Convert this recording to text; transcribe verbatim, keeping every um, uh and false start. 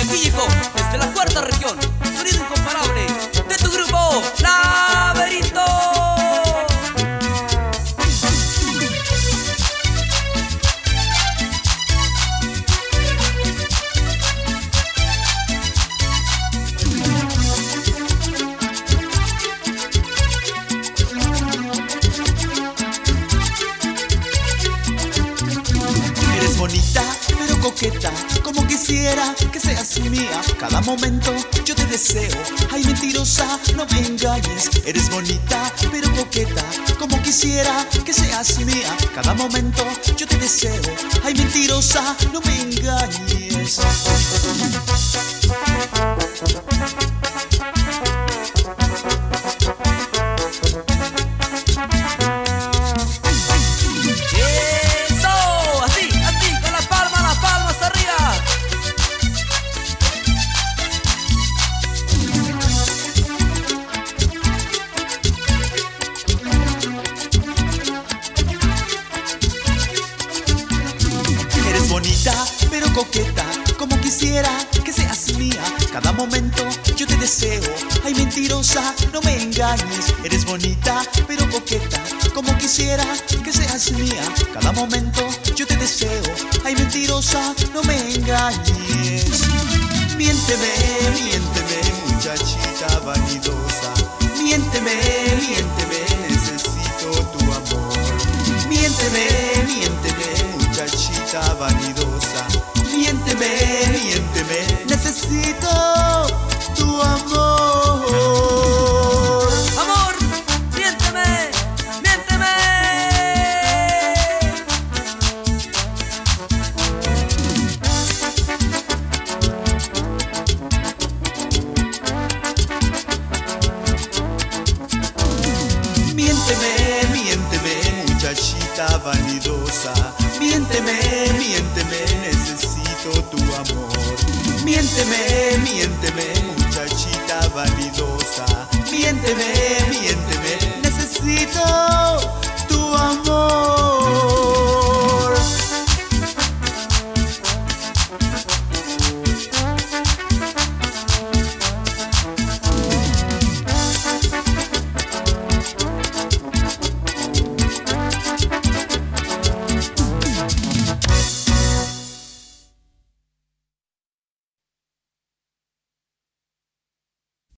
México, desde la cuarta región, sonido incomparable de tu grupo Laberinto. Eres bonita, pero coqueta, como quisiera que seas mía. Cada momento yo te deseo. Ay, mentirosa, no me engañes. Eres bonita, pero coqueta, como quisiera que seas mía. Cada momento yo te deseo. Ay, mentirosa, no me engañes. Eres bonita, pero coqueta, como quisiera que seas mía. Cada momento yo te deseo. Ay, mentirosa, no me engañes. Eres bonita, pero coqueta, como quisiera que seas mía. Cada momento yo te deseo. Ay, mentirosa, no me engañes. Miénteme, miénteme, muchachita vanidosa. Miénteme, miénteme, necesito tu amor. Miénteme, miénteme, muchachita vanidosa. Miénteme, miénteme, necesito tu amor. Amor, miénteme, miénteme. Miénteme, miénteme, muchachita vanidosa. Miénteme, miénteme, necesito tu amor. Miénteme, miénteme, muchachita vanidosa. Miénteme, miénteme, necesito